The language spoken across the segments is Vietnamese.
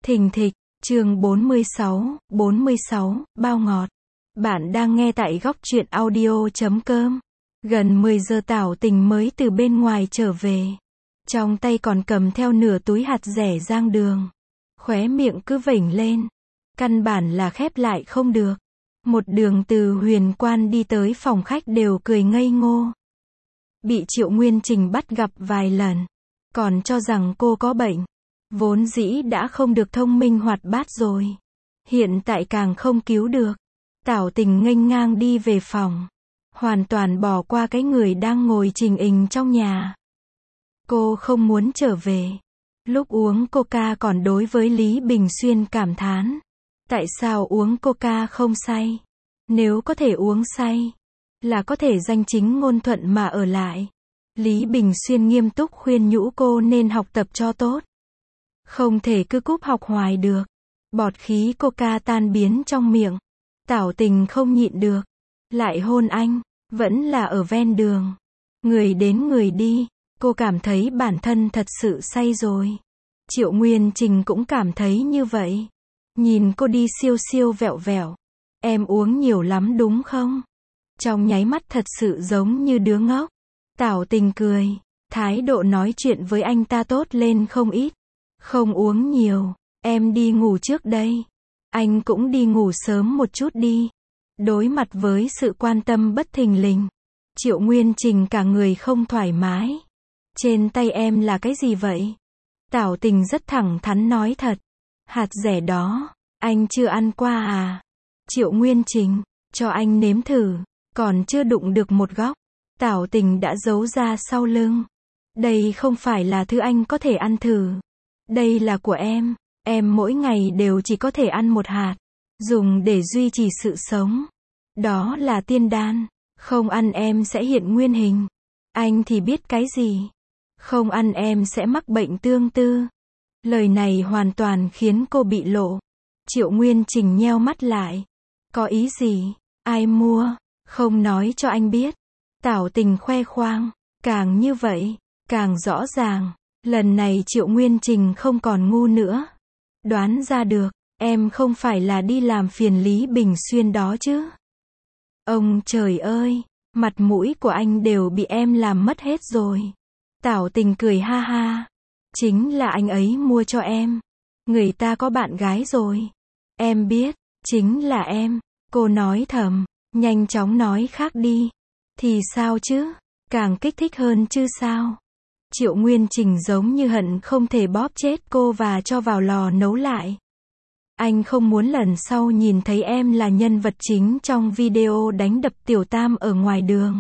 Thình thịch, chương 46, bao ngọt. Bạn đang nghe tại góc truyện audio.com. Gần 10 giờ Tảo Tình mới từ bên ngoài trở về. Trong tay còn cầm theo nửa túi hạt dẻ rang đường. Khóe miệng cứ vểnh lên. Căn bản là khép lại không được. Một đường từ Huyền Quan đi tới phòng khách đều cười ngây ngô. Bị Triệu Nguyên Trình bắt gặp vài lần. Còn cho rằng cô có bệnh. Vốn dĩ đã không được thông minh hoạt bát rồi. Hiện tại càng không cứu được. Tảo Tình nghênh ngang đi về phòng. Hoàn toàn bỏ qua cái người đang ngồi trình hình trong nhà. Cô không muốn trở về. Lúc uống coca còn đối với Lý Bình Xuyên cảm thán. Tại sao uống coca không say? Nếu có thể uống say, là có thể danh chính ngôn thuận mà ở lại. Lý Bình Xuyên nghiêm túc khuyên nhủ cô nên học tập cho tốt. Không thể cứ cúp học hoài được. Bọt khí coca tan biến trong miệng. Tảo Tình không nhịn được. Lại hôn anh. Vẫn là ở ven đường. Người đến người đi. Cô cảm thấy bản thân thật sự say rồi. Triệu Nguyên Trình cũng cảm thấy như vậy. Nhìn cô đi siêu siêu vẹo vẹo. Em uống nhiều lắm đúng không? Trong nháy mắt thật sự giống như đứa ngốc. Tảo Tình cười. Thái độ nói chuyện với anh ta tốt lên không ít. Không uống nhiều. Em đi ngủ trước đây. Anh cũng đi ngủ sớm một chút đi. Đối mặt với sự quan tâm bất thình lình. Triệu Nguyên Trình cả người không thoải mái. Trên tay em là cái gì vậy? Tảo Tình rất thẳng thắn nói thật. Hạt dẻ đó. Anh chưa ăn qua à? Triệu Nguyên Trình. Cho anh nếm thử. Còn chưa đụng được một góc. Tảo Tình đã giấu ra sau lưng. Đây không phải là thứ anh có thể ăn thử. Đây là của em. Em mỗi ngày đều chỉ có thể ăn một hạt. Dùng để duy trì sự sống. Đó là tiên đan. Không ăn em sẽ hiện nguyên hình. Anh thì biết cái gì. Không ăn em sẽ mắc bệnh tương tư. Lời này hoàn toàn khiến cô bị lộ. Triệu Nguyên Trình nheo mắt lại. Có ý gì? Ai mua? Không nói cho anh biết. Tảo Tình khoe khoang. Càng như vậy, càng rõ ràng. Lần này Triệu Nguyên Trình không còn ngu nữa. Đoán ra được, em không phải là đi làm phiền Lý Bình Xuyên đó chứ. Ông trời ơi, mặt mũi của anh đều bị em làm mất hết rồi. Tảo Tình cười ha ha. Chính là anh ấy mua cho em. Người ta có bạn gái rồi. Em biết, chính là em. Cô nói thầm, nhanh chóng nói khác đi. Thì sao chứ, càng kích thích hơn chứ sao. Triệu Nguyên Trình giống như hận không thể bóp chết cô và cho vào lò nấu lại. Anh không muốn lần sau nhìn thấy em là nhân vật chính trong video đánh đập Tiểu Tam ở ngoài đường.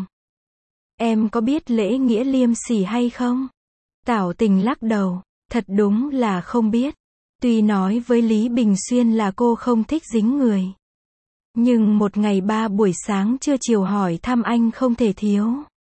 Em có biết lễ nghĩa liêm sỉ hay không? Tảo Tình lắc đầu. Thật đúng là không biết. Tuy nói với Lý Bình Xuyên là cô không thích dính người. Nhưng một ngày 3 buổi sáng trưa chiều hỏi thăm anh không thể thiếu.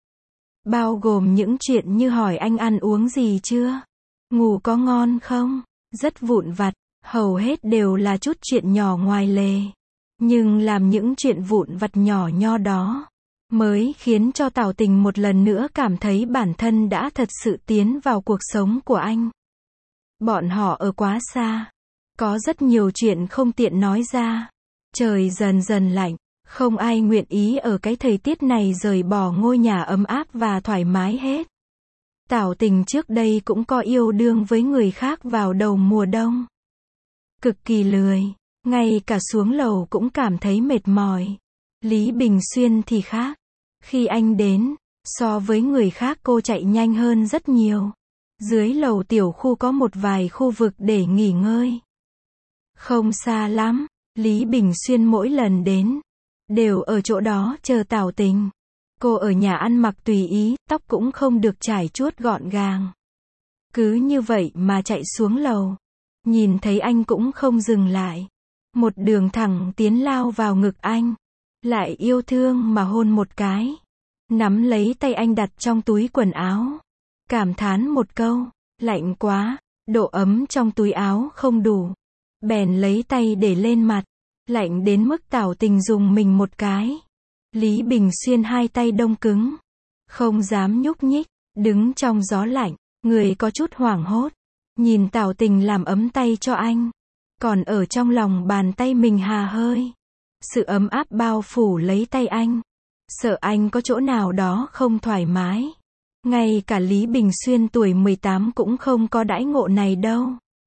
Bao gồm những chuyện như hỏi anh ăn uống gì chưa? Ngủ có ngon không? Rất vụn vặt, hầu hết đều là chút chuyện nhỏ ngoài lề. Nhưng làm những chuyện vụn vặt nhỏ nho đó, mới khiến cho Tảo Tình một lần nữa cảm thấy bản thân đã thật sự tiến vào cuộc sống của anh. Bọn họ ở quá xa. Có rất nhiều chuyện không tiện nói ra. Trời dần dần lạnh. Không ai nguyện ý ở cái thời tiết này rời bỏ ngôi nhà ấm áp và thoải mái hết. Tảo Tình trước đây cũng có yêu đương với người khác vào đầu mùa đông. Cực kỳ lười. Ngay cả xuống lầu cũng cảm thấy mệt mỏi. Lý Bình Xuyên thì khác. Khi anh đến, so với người khác cô chạy nhanh hơn rất nhiều. Dưới lầu tiểu khu có một vài khu vực để nghỉ ngơi. Không xa lắm. Lý Bình Xuyên mỗi lần đến, đều ở chỗ đó chờ Tảo Tình. Cô ở nhà ăn mặc tùy ý, tóc cũng không được chải chuốt gọn gàng. Cứ như vậy mà chạy xuống lầu. Nhìn thấy anh cũng không dừng lại. Một đường thẳng tiến lao vào ngực anh. Lại yêu thương mà hôn một cái. Nắm lấy tay anh đặt trong túi quần áo. Cảm thán một câu. Lạnh quá, độ ấm trong túi áo không đủ. Bèn lấy tay để lên mặt. Lạnh đến mức Tảo Tình dùng mình một cái. Lý Bình Xuyên hai tay đông cứng. Không dám nhúc nhích. Đứng trong gió lạnh. Người có chút hoảng hốt. Nhìn Tảo Tình làm ấm tay cho anh. còn ở trong lòng bàn tay mình hà hơi. Sự ấm áp bao phủ lấy tay anh. Sợ anh có chỗ nào đó không thoải mái. Ngay cả Lý Bình Xuyên tuổi 18 cũng không có đãi ngộ này đâu.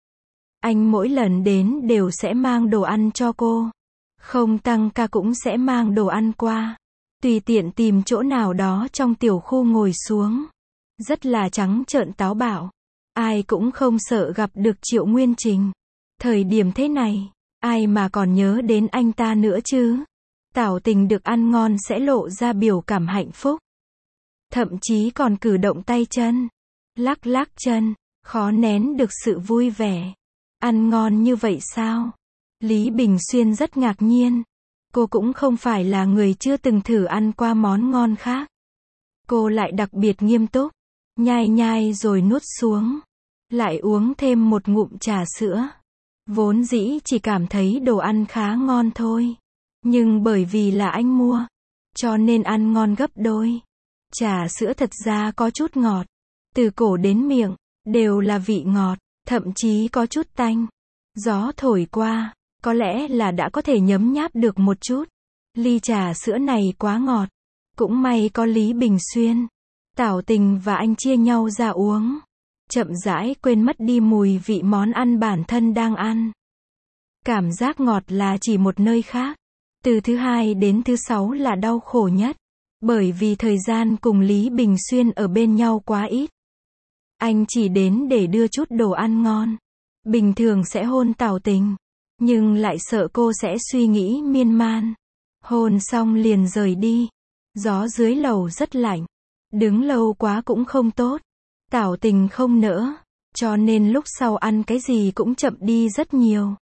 Anh mỗi lần đến đều sẽ mang đồ ăn cho cô. Không tăng ca cũng sẽ mang đồ ăn qua. Tùy tiện tìm chỗ nào đó trong tiểu khu ngồi xuống. Rất là trắng trợn táo bạo. Ai cũng không sợ gặp được Triệu Nguyên Trình. Thời điểm thế này, ai mà còn nhớ đến anh ta nữa chứ? Tảo Tình được ăn ngon sẽ lộ ra biểu cảm hạnh phúc. Thậm chí còn cử động tay chân. Lắc lắc chân, khó nén được sự vui vẻ. Ăn ngon như vậy sao? Lý Bình Xuyên rất ngạc nhiên. Cô cũng không phải là người chưa từng thử ăn qua món ngon khác. Cô lại đặc biệt nghiêm túc. Nhai nhai rồi nuốt xuống. Lại uống thêm một ngụm trà sữa. Vốn dĩ chỉ cảm thấy đồ ăn khá ngon thôi. Nhưng bởi vì là anh mua, cho nên ăn ngon gấp đôi. Trà sữa thật ra có chút ngọt. Từ cổ đến miệng, đều là vị ngọt, thậm chí có chút tanh. Gió thổi qua, có lẽ là đã có thể nhấm nháp được một chút. Ly trà sữa này quá ngọt. Cũng may có Lý Bình Xuyên. Tảo Tình và anh chia nhau ra uống. Chậm rãi quên mất đi mùi vị món ăn bản thân đang ăn. Cảm giác ngọt là chỉ một nơi khác. Từ thứ 2 đến thứ 6 là đau khổ nhất. Bởi vì thời gian cùng Lý Bình Xuyên ở bên nhau quá ít. Anh chỉ đến để đưa chút đồ ăn ngon. Bình thường sẽ hôn Tảo Tình. Nhưng lại sợ cô sẽ suy nghĩ miên man. Hôn xong liền rời đi. Gió dưới lầu rất lạnh. Đứng lâu quá cũng không tốt. Tảo Tình không nỡ. Cho nên lúc sau ăn cái gì cũng chậm đi rất nhiều.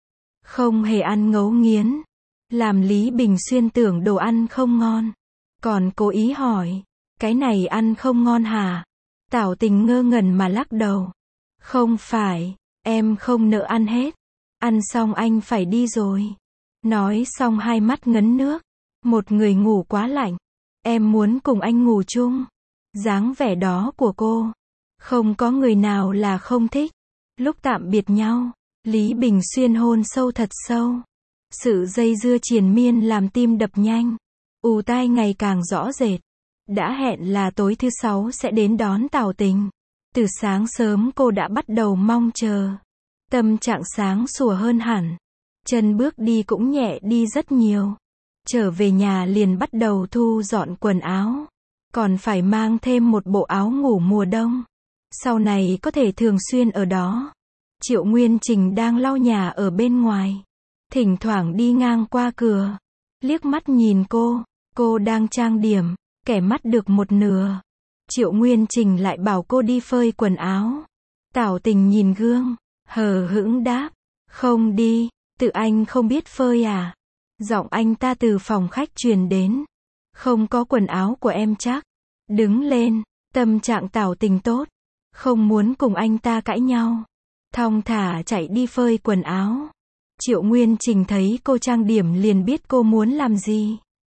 Không hề ăn ngấu nghiến. Làm Lý Bình Xuyên tưởng đồ ăn không ngon. Còn cố ý hỏi. Cái này ăn không ngon hả? Tảo Tình ngơ ngẩn mà lắc đầu. Không phải, em không nỡ ăn hết. Ăn xong anh phải đi rồi. Nói xong hai mắt ngấn nước. Một người ngủ quá lạnh. Em muốn cùng anh ngủ chung. Dáng vẻ đó của cô. Không có người nào là không thích. Lúc tạm biệt nhau, Lý Bình Xuyên hôn sâu thật sâu. Sự dây dưa triền miên làm tim đập nhanh. Ù tai ngày càng rõ rệt. Đã hẹn là tối thứ 6 sẽ đến đón Tảo Tình. Từ sáng sớm cô đã bắt đầu mong chờ. Tâm trạng sáng sủa hơn hẳn. Chân bước đi cũng nhẹ đi rất nhiều. Trở về nhà liền bắt đầu thu dọn quần áo. Còn phải mang thêm một bộ áo ngủ mùa đông. Sau này có thể thường xuyên ở đó. Triệu Nguyên Trình đang lau nhà ở bên ngoài. Thỉnh thoảng đi ngang qua cửa. Liếc mắt nhìn cô đang trang điểm, kẻ mắt được một nửa. Triệu Nguyên Trình lại bảo cô đi phơi quần áo. Tảo Tình nhìn gương, hờ hững đáp. Không đi, tự anh không biết phơi à? Giọng anh ta từ phòng khách truyền đến. Không có quần áo của em chắc. Đứng lên, tâm trạng Tảo Tình tốt. Không muốn cùng anh ta cãi nhau. Thong thả chạy đi phơi quần áo. Triệu Nguyên Trình thấy cô trang điểm liền biết cô muốn làm gì.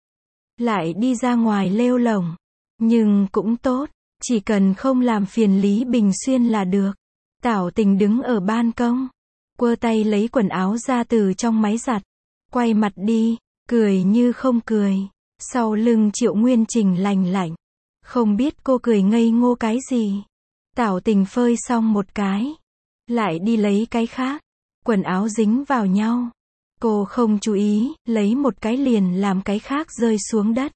Lại đi ra ngoài lêu lổng. Nhưng cũng tốt, chỉ cần không làm phiền Lý Bình Xuyên là được. Tảo Tình đứng ở ban công. Quơ tay lấy quần áo ra từ trong máy giặt. Quay mặt đi, cười như không cười. Sau lưng Triệu Nguyên Trình lành lạnh. Không biết cô cười ngây ngô cái gì. Tảo Tình phơi xong một cái. Lại đi lấy cái khác. Quần áo dính vào nhau. Cô không chú ý, lấy một cái liền làm cái khác rơi xuống đất.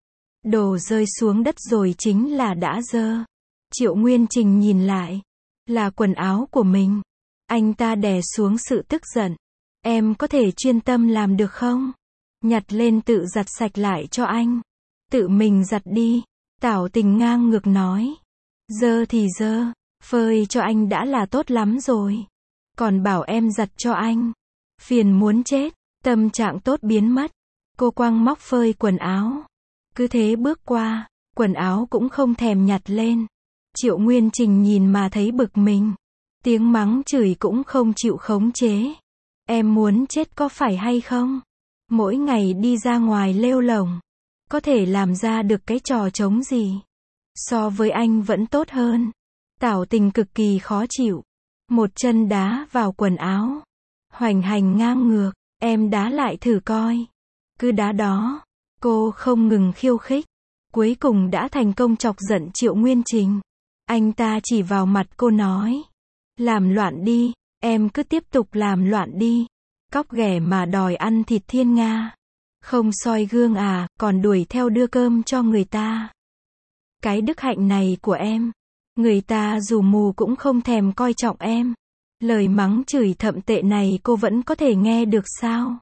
Đồ rơi xuống đất rồi chính là đã dơ. Triệu Nguyên Trình nhìn lại. Là quần áo của mình. Anh ta đè xuống sự tức giận. Em có thể chuyên tâm làm được không? Nhặt lên tự giặt sạch lại cho anh. Tự mình giặt đi. Tảo Tình ngang ngược nói. Dơ thì dơ. Phơi cho anh đã là tốt lắm rồi. Còn bảo em giặt cho anh. Phiền muốn chết. Tâm trạng tốt biến mất. Cô quăng móc phơi quần áo. Cứ thế bước qua. Quần áo cũng không thèm nhặt lên. Triệu Nguyên Trình nhìn mà thấy bực mình. Tiếng mắng chửi cũng không chịu khống chế. Em muốn chết có phải hay không? Mỗi ngày đi ra ngoài lêu lổng. Có thể làm ra được cái trò trống gì? So với anh vẫn tốt hơn. Tảo Tình cực kỳ khó chịu. Một chân đá vào quần áo. Hoành hành ngang ngược, em đá lại thử coi. Cứ đá đó. Cô không ngừng khiêu khích. Cuối cùng đã thành công chọc giận Triệu Nguyên Trình. Anh ta chỉ vào mặt cô nói. Làm loạn đi, em cứ tiếp tục làm loạn đi. Cóc ghẻ mà đòi ăn thịt thiên nga. Không soi gương à, còn đuổi theo đưa cơm cho người ta. Cái đức hạnh này của em. Người ta dù mù cũng không thèm coi trọng em. Lời mắng chửi thậm tệ này cô vẫn có thể nghe được sao?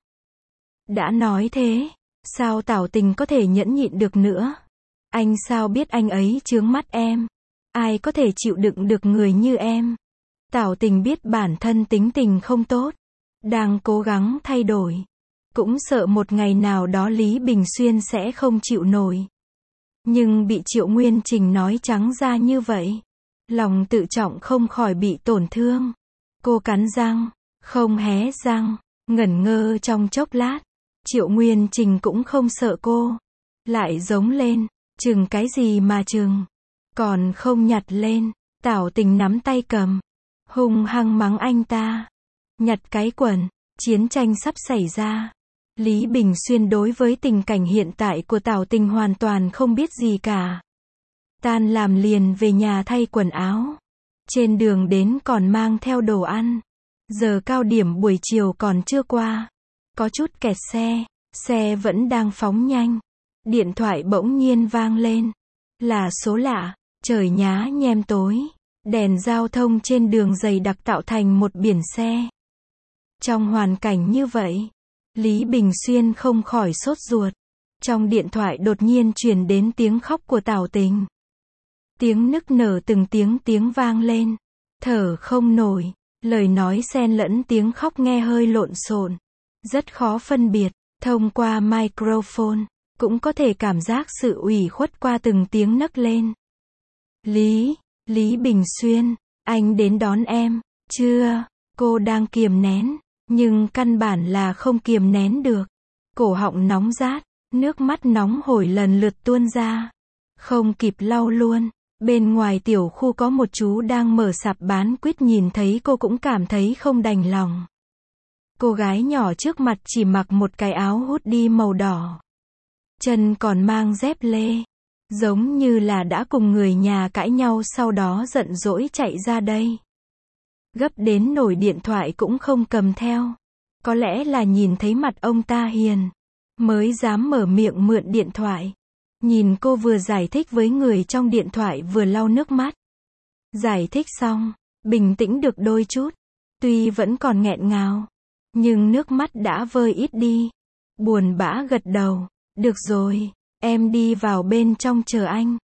Đã nói thế, sao Tảo Tình có thể nhẫn nhịn được nữa? Anh sao biết anh ấy chướng mắt em? Ai có thể chịu đựng được người như em? Tảo Tình biết bản thân tính tình không tốt, đang cố gắng thay đổi. Cũng sợ một ngày nào đó Lý Bình Xuyên sẽ không chịu nổi. Nhưng bị Triệu Nguyên Trình nói trắng ra như vậy, lòng tự trọng không khỏi bị tổn thương. Cô cắn răng, không hé răng, ngẩn ngơ trong chốc lát. Triệu Nguyên Trình cũng không sợ cô. Lại giống lên, chừng cái gì mà chừng. Còn không nhặt lên. Tảo Tình nắm tay cầm, hung hăng mắng anh ta. Nhặt cái quần, chiến tranh sắp xảy ra. Lý Bình Xuyên đối với tình cảnh hiện tại của Tảo Tình hoàn toàn không biết gì cả. Tan làm liền về nhà thay quần áo. Trên đường đến còn mang theo đồ ăn. Giờ cao điểm buổi chiều còn chưa qua. Có chút kẹt xe. Xe vẫn đang phóng nhanh. Điện thoại bỗng nhiên vang lên. Là số lạ. Trời nhá nhem tối. Đèn giao thông trên đường dày đặc tạo thành một biển xe. Trong hoàn cảnh như vậy, Lý Bình Xuyên không khỏi sốt ruột. Trong điện thoại đột nhiên truyền đến tiếng khóc của Tảo Tình. Tiếng nức nở từng tiếng vang lên. Thở không nổi. Lời nói xen lẫn tiếng khóc nghe hơi lộn xộn. Rất khó phân biệt. Thông qua microphone, cũng có thể cảm giác sự ủy khuất qua từng tiếng nấc lên. Lý Bình Xuyên, anh đến đón em, chưa? Cô đang kiềm nén, nhưng căn bản là không kiềm nén được. Cổ họng nóng rát, nước mắt nóng hổi lần lượt tuôn ra. Không kịp lau luôn. Bên ngoài tiểu khu có một chú đang mở sạp bán quýt nhìn thấy cô cũng cảm thấy không đành lòng. Cô gái nhỏ trước mặt chỉ mặc một cái áo hoodie màu đỏ. Chân còn mang dép lê. Giống như là đã cùng người nhà cãi nhau sau đó giận dỗi chạy ra đây. Gấp đến nổi điện thoại cũng không cầm theo. Có lẽ là nhìn thấy mặt ông ta hiền, mới dám mở miệng mượn điện thoại. Nhìn cô vừa giải thích với người trong điện thoại vừa lau nước mắt. Giải thích xong, bình tĩnh được đôi chút. Tuy vẫn còn nghẹn ngào, nhưng nước mắt đã vơi ít đi. Buồn bã gật đầu. Được rồi, em đi vào bên trong chờ anh.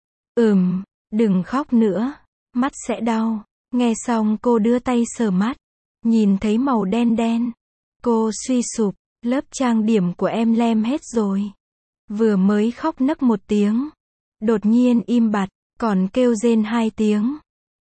Đừng khóc nữa, mắt sẽ đau. Nghe xong cô đưa tay sờ mắt. Nhìn thấy màu đen đen. Cô suy sụp, lớp trang điểm của em lem hết rồi. Vừa mới khóc nấc một tiếng. Đột nhiên im bặt, còn kêu rên 2 tiếng.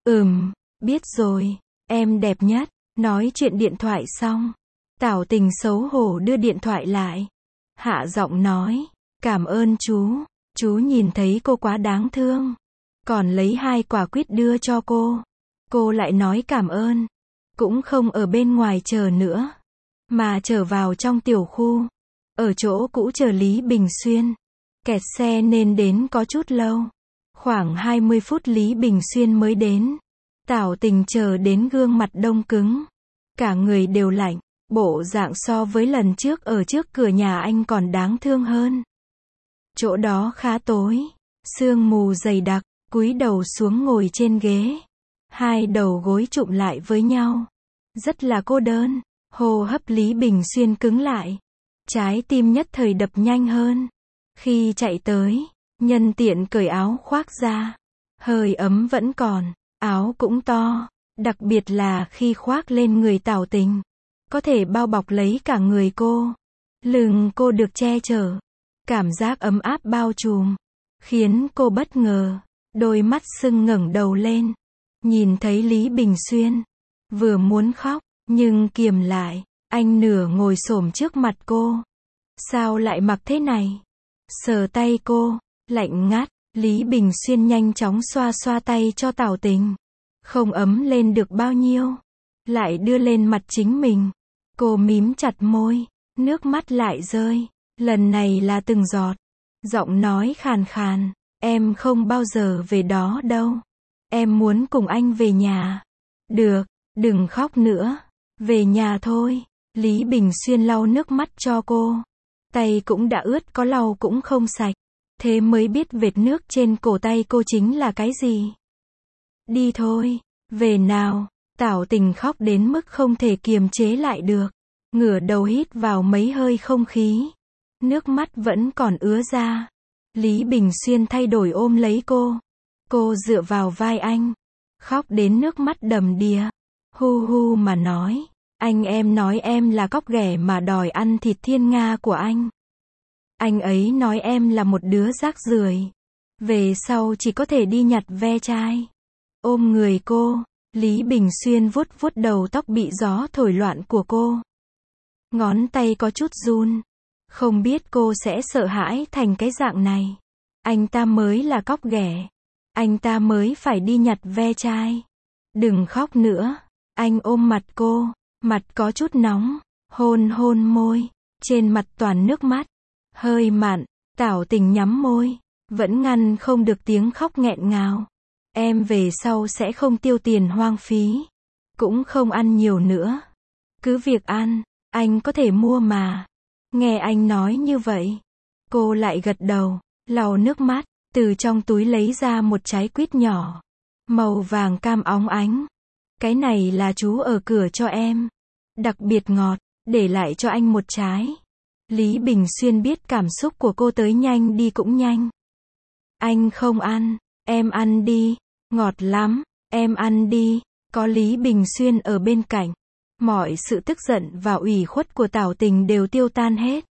Biết rồi, em đẹp nhất. Nói chuyện điện thoại xong. Tảo Tình xấu hổ đưa điện thoại lại. Hạ giọng nói, cảm ơn chú. Chú nhìn thấy cô quá đáng thương. Còn lấy 2 quả quýt đưa cho cô. Cô lại nói cảm ơn. Cũng không ở bên ngoài chờ nữa, mà trở vào trong tiểu khu. Ở chỗ cũ chờ Lý Bình Xuyên. Kẹt xe nên đến có chút lâu. Khoảng 20 phút Lý Bình Xuyên mới đến. Tảo Tình chờ đến gương mặt đông cứng. Cả người đều lạnh. Bộ dạng so với lần trước ở trước cửa nhà anh còn đáng thương hơn. Chỗ đó khá tối. Sương mù dày đặc. Cúi đầu xuống ngồi trên ghế. 2 đầu gối chụm lại với nhau. Rất là cô đơn. Hô hấp Lý Bình Xuyên cứng lại. Trái tim nhất thời đập nhanh hơn. Khi chạy tới, nhân tiện cởi áo khoác ra. Hơi ấm vẫn còn. Áo cũng to. Đặc biệt là khi khoác lên người Tảo Tình. Có thể bao bọc lấy cả người cô. Lưng cô được che chở. Cảm giác ấm áp bao trùm. Khiến cô bất ngờ. Đôi mắt sưng ngẩng đầu lên. Nhìn thấy Lý Bình Xuyên. Vừa muốn khóc, nhưng kiềm lại. Anh nửa ngồi xổm trước mặt cô. Sao lại mặc thế này? Sờ tay cô, lạnh ngắt. Lý Bình Xuyên nhanh chóng xoa xoa tay cho Tảo Tình. Không ấm lên được bao nhiêu. Lại đưa lên mặt chính mình. Cô mím chặt môi, nước mắt lại rơi, lần này là từng giọt. Giọng nói khàn khàn, em không bao giờ về đó đâu. Em muốn cùng anh về nhà. Được, đừng khóc nữa. Về nhà thôi. Lý Bình Xuyên lau nước mắt cho cô. Tay cũng đã ướt, có lau cũng không sạch. Thế mới biết vệt nước trên cổ tay cô chính là cái gì. Đi thôi, về nào. Tảo Tình khóc đến mức không thể kiềm chế lại được. Ngửa đầu hít vào mấy hơi không khí. Nước mắt vẫn còn ứa ra. Lý Bình Xuyên thay đổi ôm lấy cô. Cô dựa vào vai anh. Khóc đến nước mắt đầm đìa. Hu hu mà nói. Anh em nói em là cóc ghẻ mà đòi ăn thịt thiên nga của anh. Anh ấy nói em là một đứa rác rưởi. Về sau chỉ có thể đi nhặt ve chai. Ôm người cô, Lý Bình Xuyên vuốt vuốt đầu tóc bị gió thổi loạn của cô. Ngón tay có chút run. Không biết cô sẽ sợ hãi thành cái dạng này. Anh ta mới là cóc ghẻ. Anh ta mới phải đi nhặt ve chai. Đừng khóc nữa. Anh ôm mặt cô. Mặt có chút nóng. Hôn hôn môi. Trên mặt toàn nước mắt. Hơi mặn. Tảo Tình nhắm môi. Vẫn ngăn không được tiếng khóc nghẹn ngào. Em về sau sẽ không tiêu tiền hoang phí. Cũng không ăn nhiều nữa. Cứ việc ăn. Anh có thể mua mà. Nghe anh nói như vậy. Cô lại gật đầu. Lau nước mắt. Từ trong túi lấy ra một trái quýt nhỏ. Màu vàng cam óng ánh. Cái này là chú ở cửa cho em. Đặc biệt ngọt. Để lại cho anh một trái. Lý Bình Xuyên biết cảm xúc của cô tới nhanh đi cũng nhanh. Anh không ăn. Em ăn đi. Ngọt lắm. Em ăn đi. Có Lý Bình Xuyên ở bên cạnh. Mọi sự tức giận và ủy khuất của Tảo Tình đều tiêu tan hết.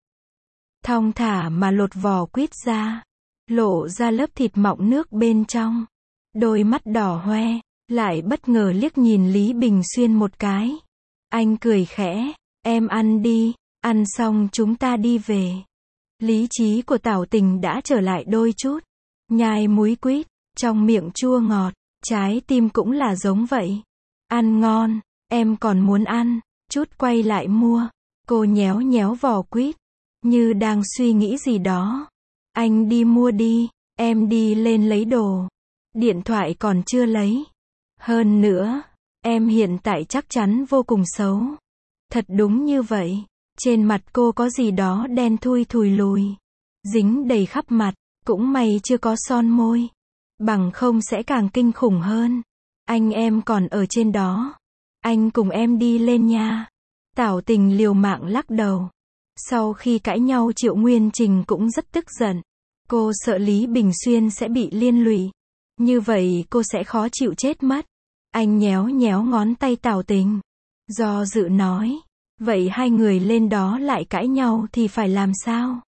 Thong thả mà lột vỏ quýt ra. Lộ ra lớp thịt mọng nước bên trong. Đôi mắt đỏ hoe. Lại bất ngờ liếc nhìn Lý Bình Xuyên một cái. Anh cười khẽ. Em ăn đi. Ăn xong chúng ta đi về. Lý trí của Tảo Tình đã trở lại đôi chút. Nhai múi quýt. Trong miệng chua ngọt. Trái tim cũng là giống vậy. Ăn ngon. Em còn muốn ăn. Chút quay lại mua. Cô nhéo nhéo vỏ quýt. Như đang suy nghĩ gì đó. Anh đi mua đi. Em đi lên lấy đồ. Điện thoại còn chưa lấy. Hơn nữa. Em hiện tại chắc chắn vô cùng xấu. Thật đúng như vậy. Trên mặt cô có gì đó đen thui thùi lùi. Dính đầy khắp mặt. Cũng may chưa có son môi. Bằng không sẽ càng kinh khủng hơn. Anh em còn ở trên đó. Anh cùng em đi lên nha. Tảo Tình liều mạng lắc đầu. Sau khi cãi nhau Triệu Nguyên Trình cũng rất tức giận. Cô sợ Lý Bình Xuyên sẽ bị liên lụy. Như vậy cô sẽ khó chịu chết mất. Anh nhéo nhéo ngón tay Tảo Tình. Do dự nói. Vậy hai người lên đó lại cãi nhau thì phải làm sao?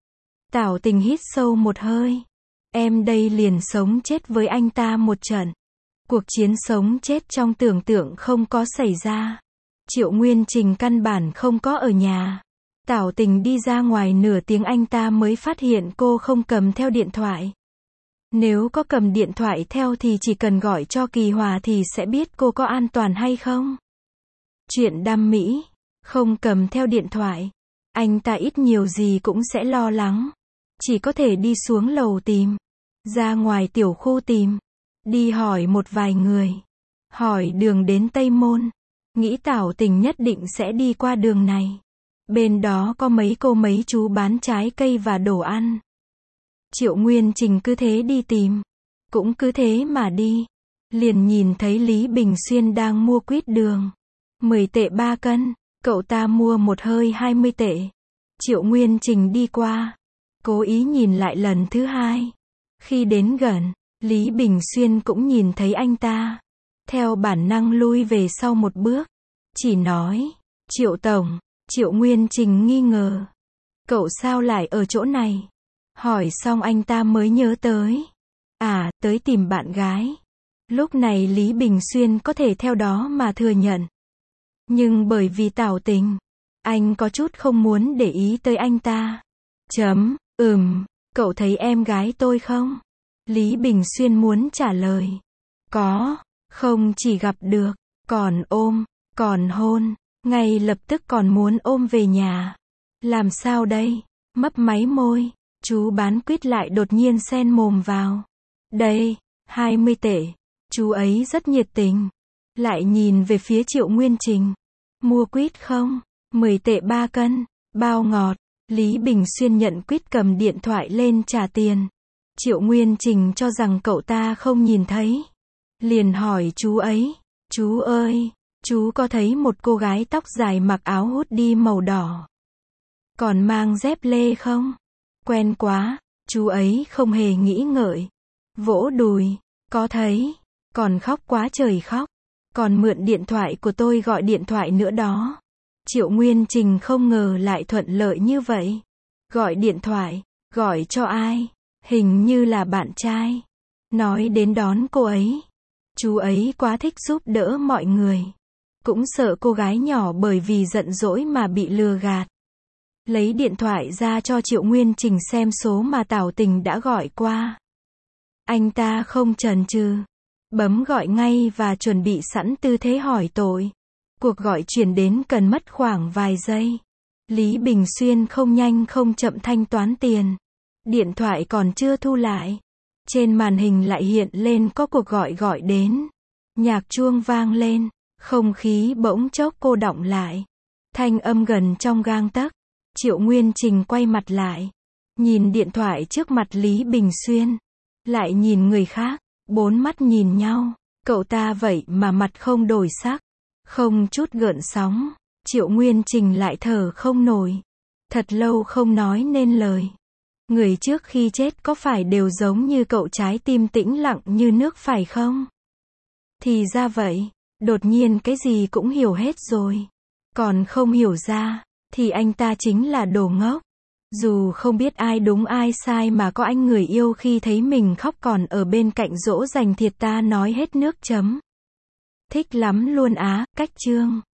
Tảo Tình hít sâu một hơi. Em đây liền sống chết với anh ta một trận. Cuộc chiến sống chết trong tưởng tượng không có xảy ra. Triệu Nguyên Trình căn bản không có ở nhà. Tảo Tình đi ra ngoài nửa tiếng anh ta mới phát hiện cô không cầm theo điện thoại. Nếu có cầm điện thoại theo thì chỉ cần gọi cho Kỳ Hòa thì sẽ biết cô có an toàn hay không. Chuyện đam mỹ. Không cầm theo điện thoại. Anh ta ít nhiều gì cũng sẽ lo lắng. Chỉ có thể đi xuống lầu tìm. Ra ngoài tiểu khu tìm. Đi hỏi một vài người. Hỏi đường đến Tây Môn. Nghĩ Tảo Tình nhất định sẽ đi qua đường này. Bên đó có mấy cô mấy chú bán trái cây và đồ ăn. Triệu Nguyên Trình cứ thế đi tìm. Cũng cứ thế mà đi. Liền nhìn thấy Lý Bình Xuyên đang mua quýt đường. 10 tệ 3 cân. Cậu ta mua một hơi 20 tệ. Triệu Nguyên Trình đi qua. Cố ý nhìn lại lần thứ hai. Khi đến gần, Lý Bình Xuyên cũng nhìn thấy anh ta. Theo bản năng lui về sau một bước. Chỉ nói. Triệu Tổng. Triệu Nguyên Trình nghi ngờ. Cậu sao lại ở chỗ này? Hỏi xong anh ta mới nhớ tới. À, tới tìm bạn gái. Lúc này Lý Bình Xuyên có thể theo đó mà thừa nhận. Nhưng bởi vì Tảo Tình, anh có chút không muốn để ý tới anh ta. Cậu thấy em gái tôi không? Lý Bình Xuyên muốn trả lời. Có, không chỉ gặp được, còn ôm, còn hôn. Ngay lập tức còn muốn ôm về nhà. Làm sao đây? Mấp máy môi, chú bán quýt lại đột nhiên xen mồm vào. Đây, 20 tệ. Chú ấy rất nhiệt tình. Lại nhìn về phía Triệu Nguyên Trình. Mua quýt không? 10 tệ 3 cân. Bao ngọt. Lý Bình Xuyên nhận quýt cầm điện thoại lên trả tiền. Triệu Nguyên Trình cho rằng cậu ta không nhìn thấy. Liền hỏi chú ấy. Chú ơi, chú có thấy một cô gái tóc dài mặc áo hoodie màu đỏ, còn mang dép lê không? Quen quá. Chú ấy không hề nghĩ ngợi. Vỗ đùi. Có thấy. Còn khóc quá trời khóc. Còn mượn điện thoại của tôi gọi điện thoại nữa đó. Triệu Nguyên Trình không ngờ lại thuận lợi như vậy. Gọi điện thoại. Gọi cho ai? Hình như là bạn trai. Nói đến đón cô ấy. Chú ấy quá thích giúp đỡ mọi người. Cũng sợ cô gái nhỏ bởi vì giận dỗi mà bị lừa gạt. Lấy điện thoại ra cho Triệu Nguyên Trình xem số mà Tảo Tình đã gọi qua. Anh ta không chần chừ, bấm gọi ngay và chuẩn bị sẵn tư thế hỏi tội. Cuộc gọi chuyển đến cần mất khoảng vài giây. Lý Bình Xuyên không nhanh không chậm thanh toán tiền. Điện thoại còn chưa thu lại. Trên màn hình lại hiện lên có cuộc gọi đến. Nhạc chuông vang lên. Không khí bỗng chốc cô đọng lại. Thanh âm gần trong gang tấc. Triệu Nguyên Trình quay mặt lại. Nhìn điện thoại trước mặt Lý Bình Xuyên. Lại nhìn người khác. Bốn mắt nhìn nhau. Cậu ta vậy mà mặt không đổi sắc. Không chút gợn sóng. Triệu Nguyên Trình lại thở không nổi. Thật lâu không nói nên lời. Người trước khi chết có phải đều giống như cậu, trái tim tĩnh lặng như nước phải không? Thì ra vậy. Đột nhiên cái gì cũng hiểu hết rồi. Còn không hiểu ra, thì anh ta chính là đồ ngốc. Dù không biết ai đúng ai sai mà có anh người yêu khi thấy mình khóc còn ở bên cạnh dỗ dành thiệt ta nói hết nước chấm. Thích lắm luôn á, cách chương.